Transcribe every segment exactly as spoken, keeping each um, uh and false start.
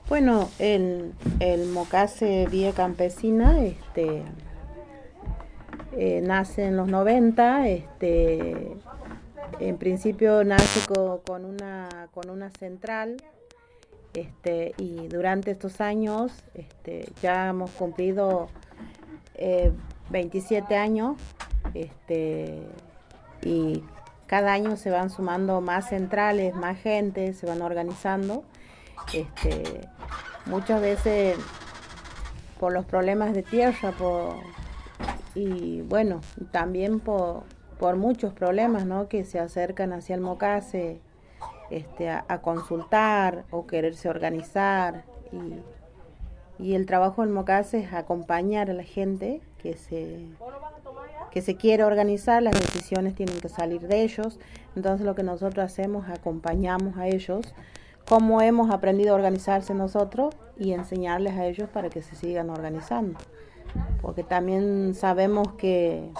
Bueno, el, el Mocase Vía Campesina este, eh, nace en los noventa. Este, en principio nace co- con, una, con una central, este, y durante estos años este, ya hemos cumplido eh, veintisiete años, este, y cada año se van sumando más centrales, más gente, se van organizando. Este, muchas veces por los problemas de tierra, por, y bueno, también por, por muchos problemas, ¿no? Que se acercan hacia el Mocase, este, a, a consultar o quererse organizar. Y, y el trabajo del Mocase es acompañar a la gente que se, que se quiere organizar. Las decisiones tienen que salir de ellos. Entonces lo que nosotros hacemos, acompañamos a ellos, cómo hemos aprendido a organizarse nosotros y enseñarles a ellos para que se sigan organizando. Porque también sabemos que,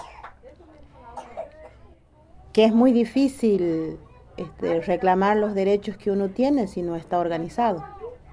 que es muy difícil este, reclamar los derechos que uno tiene si no está organizado.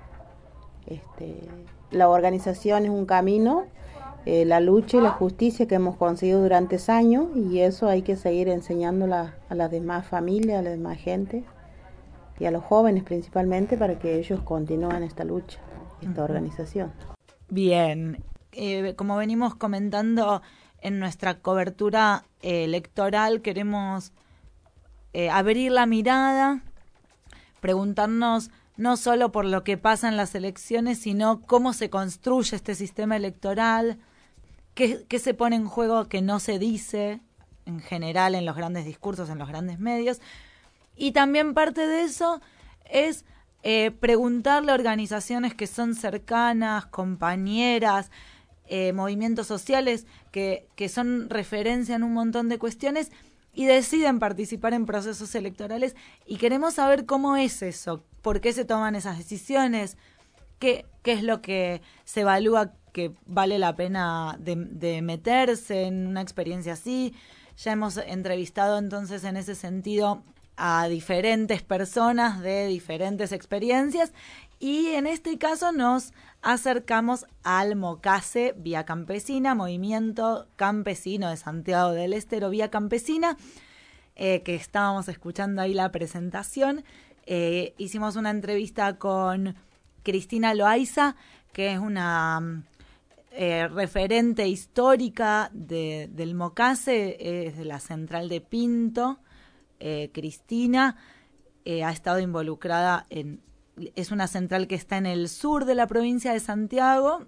Este, la organización es un camino, eh, la lucha y la justicia que hemos conseguido durante años, y eso hay que seguir enseñándola a las demás familias, a la demás gente y a los jóvenes principalmente, para que ellos continúen esta lucha, esta organización. Bien, eh, como venimos comentando en nuestra cobertura eh, electoral, queremos eh, abrir la mirada, preguntarnos no solo por lo que pasa en las elecciones, sino cómo se construye este sistema electoral, qué, qué se pone en juego que no se dice en general en los grandes discursos, en los grandes medios. Y también parte de eso es eh, preguntarle a organizaciones que son cercanas, compañeras, eh, movimientos sociales que, que son referencia en un montón de cuestiones y deciden participar en procesos electorales, y queremos saber cómo es eso, por qué se toman esas decisiones, qué, qué es lo que se evalúa que vale la pena de, de meterse en una experiencia así. Ya hemos entrevistado entonces en ese sentido a diferentes personas de diferentes experiencias, y en este caso nos acercamos al Mocase Vía Campesina, Movimiento Campesino de Santiago del Estero Vía Campesina, eh, que estábamos escuchando ahí la presentación. Eh, hicimos una entrevista con Cristina Loaiza, que es una eh, referente histórica de, del Mocase, es de la central de Pinto. Eh, Cristina eh, ha estado involucrada en, es una central que está en el sur de la provincia de Santiago.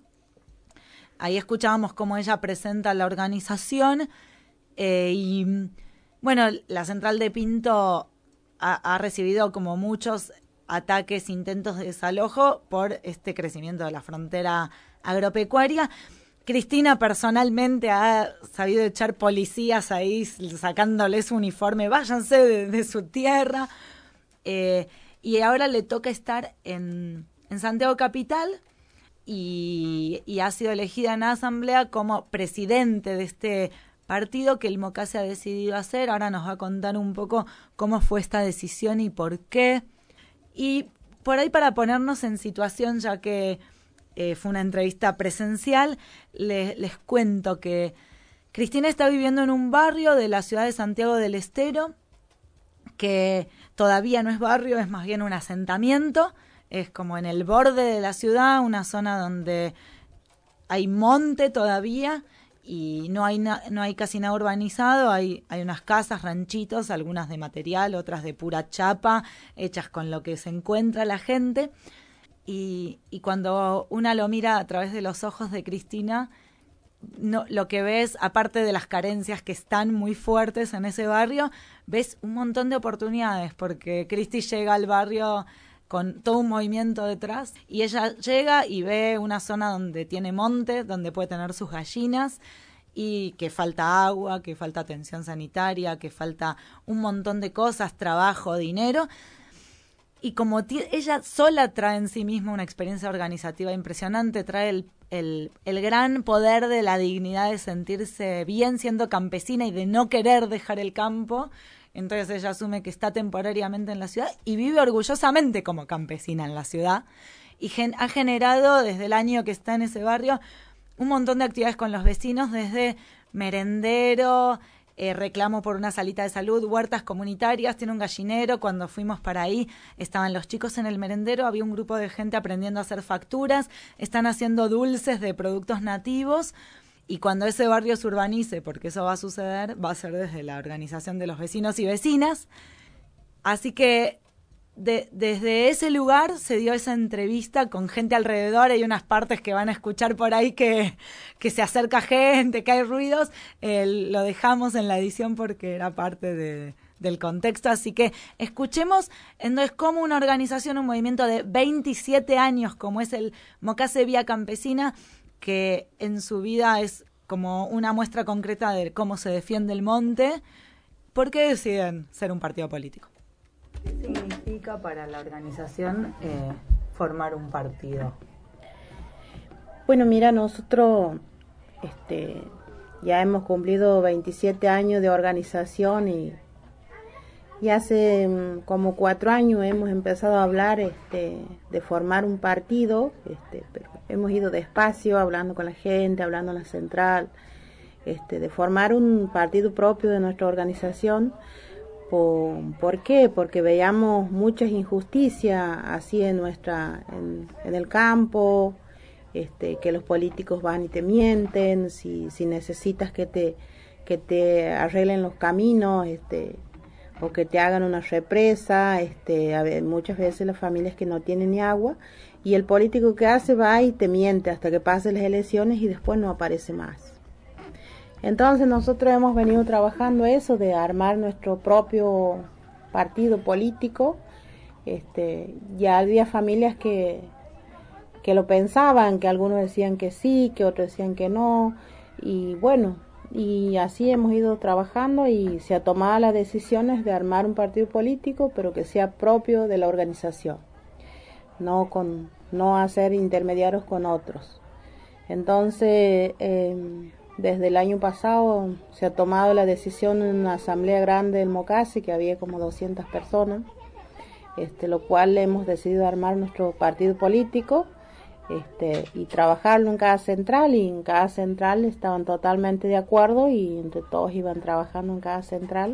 Ahí escuchábamos cómo ella presenta la organización, eh, y bueno, la central de Pinto ha, ha recibido como muchos ataques, intentos de desalojo por este crecimiento de la frontera agropecuaria. Cristina personalmente ha sabido echar policías ahí, sacándoles su uniforme, váyanse de, de su tierra. Eh, y ahora le toca estar en, en Santiago Capital, y, y ha sido elegida en la asamblea como presidente de este partido que el Mocase ha decidido hacer. Ahora nos va a contar un poco cómo fue esta decisión y por qué. Y por ahí, para ponernos en situación, ya que Eh, fue una entrevista presencial, les, les cuento que Cristina está viviendo en un barrio de la ciudad de Santiago del Estero, que todavía no es barrio, es más bien un asentamiento, es como en el borde de la ciudad, una zona donde hay monte todavía y no hay, na- no hay casi nada urbanizado, hay, hay unas casas, ranchitos, algunas de material, otras de pura chapa, hechas con lo que se encuentra la gente. Y, y cuando una lo mira a través de los ojos de Cristina, no, lo que ves, aparte de las carencias que están muy fuertes en ese barrio, ves un montón de oportunidades, porque Cristi llega al barrio con todo un movimiento detrás, y ella llega y ve una zona donde tiene monte, donde puede tener sus gallinas, y que falta agua, que falta atención sanitaria, que falta un montón de cosas, trabajo, dinero. Y como t- ella sola trae en sí misma una experiencia organizativa impresionante, trae el, el, el gran poder de la dignidad de sentirse bien siendo campesina y de no querer dejar el campo. Entonces ella asume que está temporariamente en la ciudad y vive orgullosamente como campesina en la ciudad. y gen- ha generado desde el año que está en ese barrio un montón de actividades con los vecinos, desde merendero, eh, reclamo por una salita de salud, huertas comunitarias, tiene un gallinero. Cuando fuimos para ahí estaban los chicos en el merendero, había un grupo de gente aprendiendo a hacer facturas, están haciendo dulces de productos nativos, y cuando ese barrio se urbanice, porque eso va a suceder, va a ser desde la organización de los vecinos y vecinas. Así que De, desde ese lugar se dio esa entrevista con gente alrededor. Hay unas partes que van a escuchar por ahí que, que se acerca gente, que hay ruidos. Eh, lo dejamos en la edición porque era parte de, del contexto. Así que escuchemos entonces cómo una organización, un movimiento de veintisiete años como es el Mocase Vía Campesina, que en su vida es como una muestra concreta de cómo se defiende el monte, ¿por qué deciden ser un partido político? ¿Qué significa para la organización eh, formar un partido? Bueno, mira, nosotros este, ya hemos cumplido veintisiete años de organización y, y hace um, como cuatro años hemos empezado a hablar este, de formar un partido, este, pero hemos ido despacio, hablando con la gente, hablando en la central, este, de formar un partido propio de nuestra organización. ¿Por, ¿Por qué? Porque veíamos muchas injusticias así en nuestra, en, en el campo, este, que los políticos van y te mienten, si, si necesitas que te, que te arreglen los caminos, este, o que te hagan una represa, este, a ver, muchas veces las familias que no tienen ni agua, y el político que hace va y te miente hasta que pasen las elecciones y después no aparece más. Entonces nosotros hemos venido trabajando eso de armar nuestro propio partido político. Este, ya había familias que, que lo pensaban, que algunos decían que sí, que otros decían que no, y bueno, y así hemos ido trabajando y se ha tomado las decisiones de armar un partido político, pero que sea propio de la organización, no con, no hacer intermediarios con otros. Entonces, eh, desde el año pasado se ha tomado la decisión en una asamblea grande del Mocase, que había como doscientas personas, este, lo cual hemos decidido armar nuestro partido político, este, y trabajarlo en cada central, y en cada central estaban totalmente de acuerdo y entre todos iban trabajando en cada central.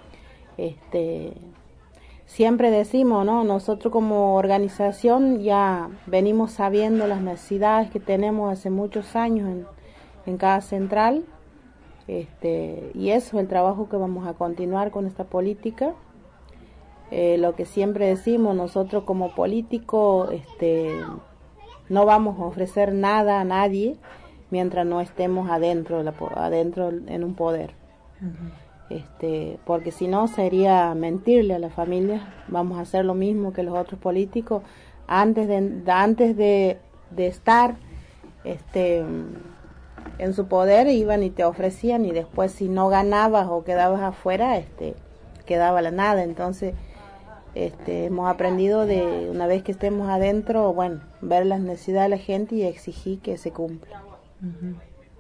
Este, siempre decimos, ¿no? Nosotros como organización ya venimos sabiendo las necesidades que tenemos hace muchos años en en cada central, este, y eso es el trabajo que vamos a continuar con esta política. Eh, lo que siempre decimos, nosotros como políticos este, no vamos a ofrecer nada a nadie mientras no estemos adentro, de la, adentro en un poder. Uh-huh. Este, porque si no sería mentirle a la familia. Vamos a hacer lo mismo que los otros políticos antes de, de antes de, de estar este en su poder, iban y te ofrecían, y después si no ganabas o quedabas afuera, este quedaba la nada. Entonces este hemos aprendido de una vez que estemos adentro, bueno, ver las necesidades de la gente y exigir que se cumpla. Uh-huh.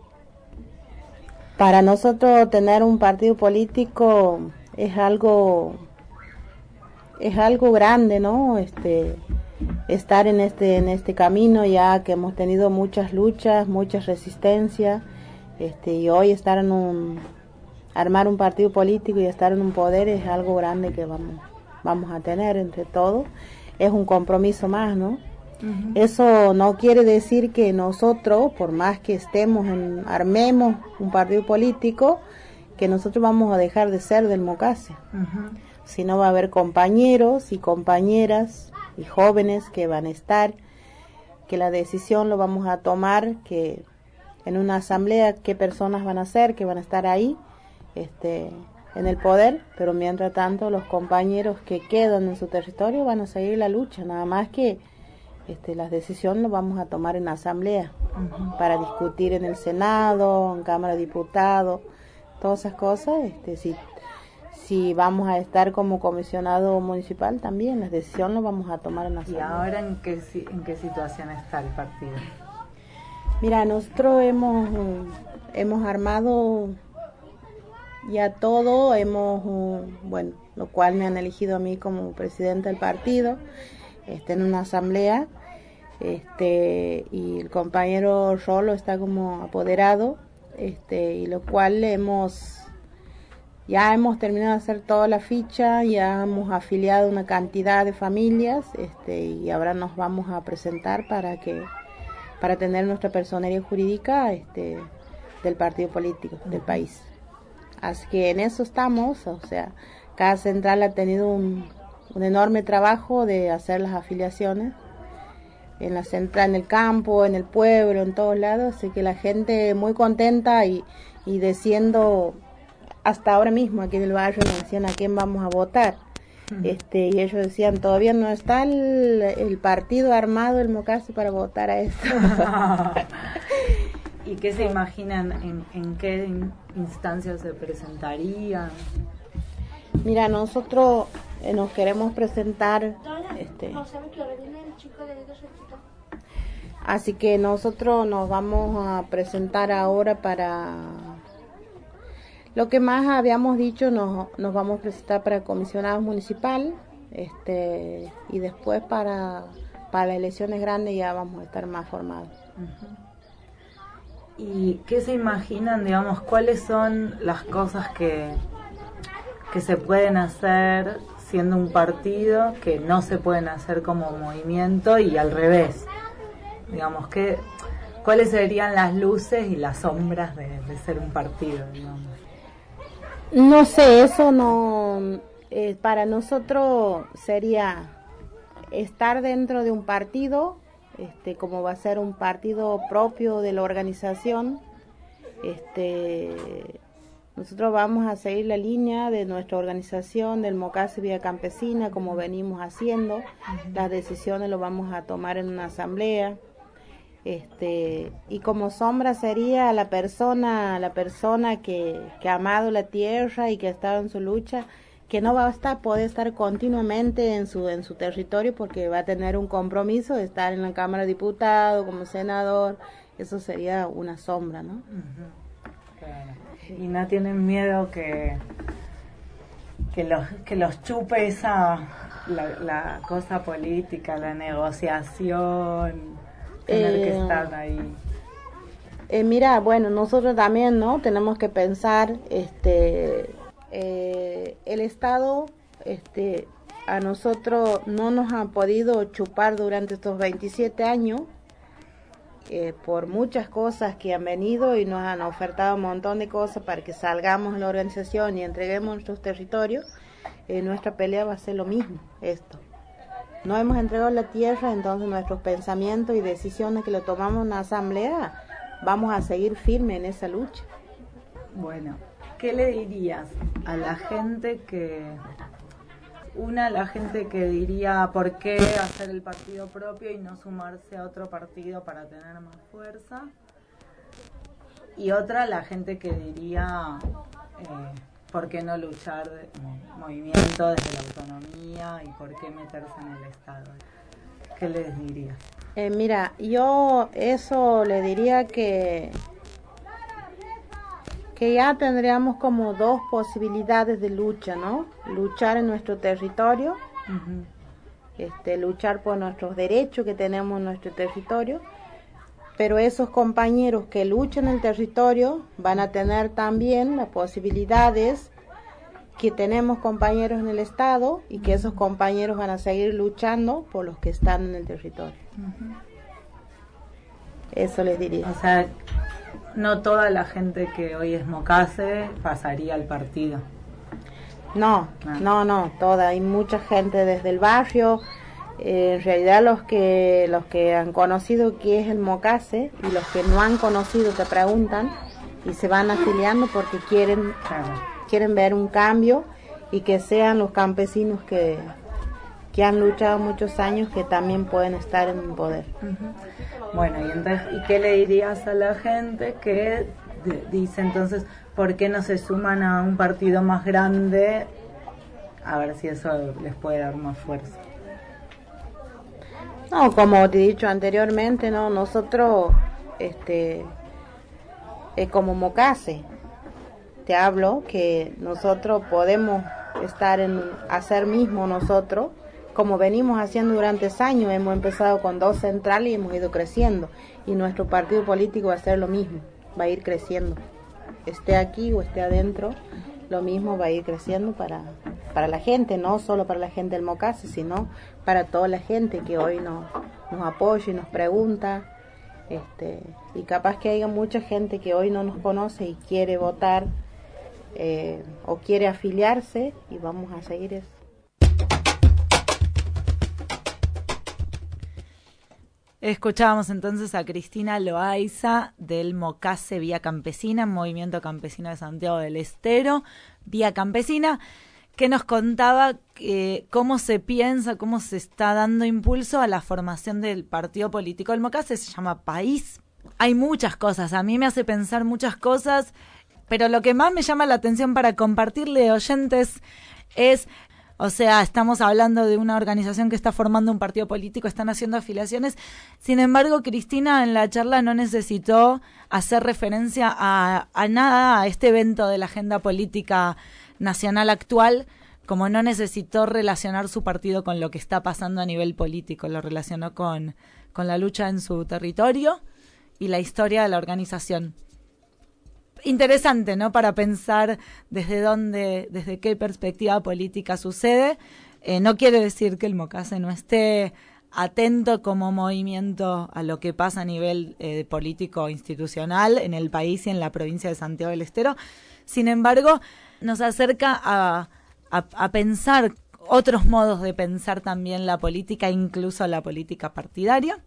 Para nosotros tener un partido político es algo es algo grande, ¿no? Este estar en este en este camino, ya que hemos tenido muchas luchas, muchas resistencias, este y hoy estar en un armar un partido político y estar en un poder es algo grande que vamos vamos a tener entre todos. Es un compromiso más, ¿no? Uh-huh. Eso no quiere decir que nosotros, por más que estemos en armemos un partido político, que nosotros vamos a dejar de ser del Mocase. Uh-huh. Sino va a haber compañeros y compañeras y jóvenes que van a estar, que la decisión lo vamos a tomar, que en una asamblea qué personas van a ser, que van a estar ahí este en el poder, pero mientras tanto los compañeros que quedan en su territorio van a seguir la lucha, nada más que este las decisiones las vamos a tomar en asamblea. Uh-huh. Para discutir en el Senado, en Cámara de Diputados, todas esas cosas. Este si Si vamos a estar como comisionado municipal también, las decisiones las vamos a tomar en la asamblea. ¿Y ahora en qué, en qué situación está el partido? Mira, nosotros hemos, hemos armado ya todo, hemos, bueno, lo cual me han elegido a mí como presidenta del partido, este, en una asamblea. este, y el compañero Rolo está como apoderado, este, y lo cual hemos, ya hemos terminado de hacer toda la ficha, ya hemos afiliado una cantidad de familias, este, y ahora nos vamos a presentar para que, para tener nuestra personería jurídica, este, del partido político del país. Así que en eso estamos, o sea, cada central ha tenido un, un enorme trabajo de hacer las afiliaciones en la central, en el campo, en el pueblo, en todos lados, así que la gente muy contenta y, y diciendo, hasta ahora mismo aquí en el barrio me decían a quién vamos a votar, uh-huh. este y ellos decían, todavía no está el, el partido armado, el Mocase, para votar a esto. ¿Y qué se imaginan? ¿En, en qué instancias se presentarían? Mira, nosotros eh, nos queremos presentar, este, así que nosotros nos vamos a presentar ahora para, lo que más habíamos dicho, nos, nos vamos a presentar para el comisionado municipal, este, y después para, para las elecciones grandes ya vamos a estar más formados. Uh-huh. ¿Y qué se imaginan, digamos, cuáles son las cosas que, que se pueden hacer siendo un partido que no se pueden hacer como movimiento y al revés? Digamos, que, ¿cuáles serían las luces y las sombras de, de ser un partido, digamos? No sé, eso no, eh, para nosotros sería estar dentro de un partido, este, como va a ser un partido propio de la organización, este, nosotros vamos a seguir la línea de nuestra organización del Mocase Vía Campesina, como venimos haciendo. Uh-huh. Las decisiones lo vamos a tomar en una asamblea, este, y como sombra sería la persona, la persona que, que ha amado la tierra y que ha estado en su lucha, que no va a estar, poder estar continuamente en su en su territorio porque va a tener un compromiso de estar en la Cámara de Diputados como senador. Eso sería una sombra, ¿no? Uh-huh. Claro. Y no tienen miedo que que los que los chupe esa la, la cosa política, la negociación, tener eh, que estar ahí. Eh, mira, bueno, nosotros también, ¿no? Tenemos que pensar, este Eh, el Estado, este, a nosotros no nos ha podido chupar durante estos veintisiete años, eh, por muchas cosas que han venido y nos han ofertado un montón de cosas para que salgamos de la organización y entreguemos nuestros territorios. Eh, nuestra pelea va a ser lo mismo, esto. No hemos entregado la tierra, entonces nuestros pensamientos y decisiones que lo tomamos en la asamblea, vamos a seguir firmes en esa lucha. Bueno, ¿qué le dirías a la gente que, una, la gente que diría por qué hacer el partido propio y no sumarse a otro partido para tener más fuerza? Y otra, la gente que diría eh, por qué no luchar de, eh, movimiento desde la autonomía y por qué meterse en el Estado. ¿Qué les dirías? Eh, mira, yo eso le diría que que ya tendríamos como dos posibilidades de lucha, ¿no? Luchar en nuestro territorio, uh-huh. este, luchar por nuestros derechos que tenemos en nuestro territorio, pero esos compañeros que luchan en el territorio van a tener también las posibilidades que tenemos compañeros en el Estado y que esos compañeros van a seguir luchando por los que están en el territorio. Uh-huh. Eso les diría. O sea, no toda la gente que hoy es Mocase pasaría al partido. No, ah. no, no, toda. Hay mucha gente desde el barrio. Eh, en realidad los que los que han conocido qué es el Mocase y los que no han conocido te preguntan y se van afiliando porque quieren claro. quieren ver un cambio y que sean los campesinos que que han luchado muchos años que también pueden estar en el poder. Uh-huh. Bueno, y entonces, ¿y qué le dirías a la gente que de, dice entonces, ¿por qué no se suman a un partido más grande? A ver si eso les puede dar más fuerza. No, como te he dicho anteriormente, no, nosotros, este, eh, como Mocase, te hablo que nosotros podemos estar en hacer mismo nosotros como venimos haciendo durante años, hemos empezado con dos centrales y hemos ido creciendo. Y nuestro partido político va a hacer lo mismo, va a ir creciendo. Esté aquí o esté adentro, lo mismo va a ir creciendo para, para la gente, no solo para la gente del Mocase, sino para toda la gente que hoy nos, nos apoya y nos pregunta. Este, y capaz que haya mucha gente que hoy no nos conoce y quiere votar eh, o quiere afiliarse, y vamos a seguir eso. Escuchábamos entonces a Cristina Loaiza del Mocase Vía Campesina, Movimiento Campesino de Santiago del Estero, Vía Campesina, que nos contaba eh, cómo se piensa, cómo se está dando impulso a la formación del partido político del Mocase. Se llama País. Hay muchas cosas, a mí me hace pensar muchas cosas, pero lo que más me llama la atención para compartirle, oyentes, es, o sea, estamos hablando de una organización que está formando un partido político, están haciendo afiliaciones. Sin embargo, Cristina en la charla no necesitó hacer referencia a, a nada, a este evento de la agenda política nacional actual, como no necesitó relacionar su partido con lo que está pasando a nivel político, lo relacionó con, con la lucha en su territorio y la historia de la organización. Interesante, ¿no? Para pensar desde dónde, desde qué perspectiva política sucede. Eh, no quiere decir que el Mocase no esté atento como movimiento a lo que pasa a nivel eh, político institucional en el país y en la provincia de Santiago del Estero. Sin embargo, nos acerca a, a, a pensar otros modos de pensar también la política, incluso la política partidaria.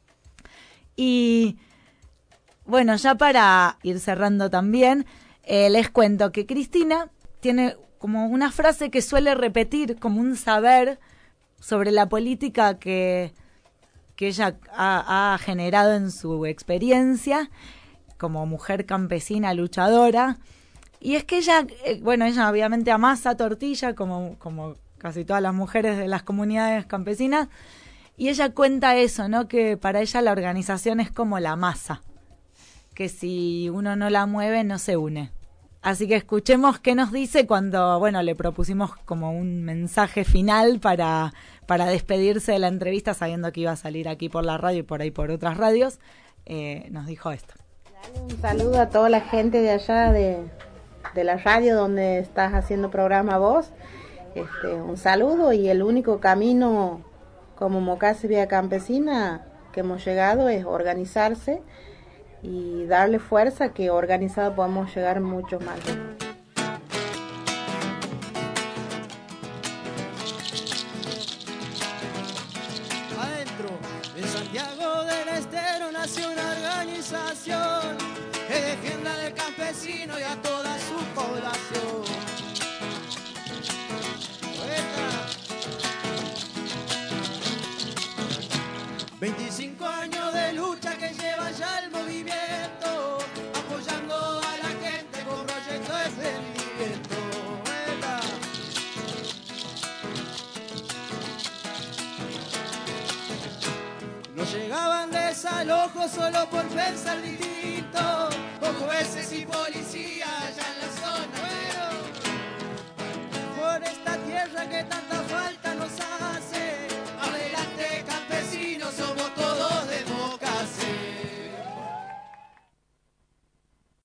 Y bueno, ya para ir cerrando también, eh, les cuento que Cristina tiene como una frase que suele repetir como un saber sobre la política que, que ella ha, ha generado en su experiencia como mujer campesina luchadora. Y es que ella, eh, bueno, ella obviamente amasa tortilla como, como casi todas las mujeres de las comunidades campesinas, y ella cuenta eso, ¿no? Que para ella la organización es como la masa, que si uno no la mueve no se une. Así que escuchemos qué nos dice cuando, bueno, le propusimos como un mensaje final para, para despedirse de la entrevista, sabiendo que iba a salir aquí por la radio y por ahí por otras radios. Eh, nos dijo esto. Dale un saludo a toda la gente de allá de... de la radio donde estás haciendo programa vos, este, un saludo, y el único camino como Mocase Vía Campesina que hemos llegado es organizarse y darle fuerza, que organizado podemos llegar mucho más. Adentro de Santiago del Estero nació una organización que defienda del campesino y a toda su población. veinticinco años de lucha que lleva ya el movimiento, apoyando a la gente con proyectos de seguimiento. No llegaban desalojos solo por pensar distinto, con jueces y policías ya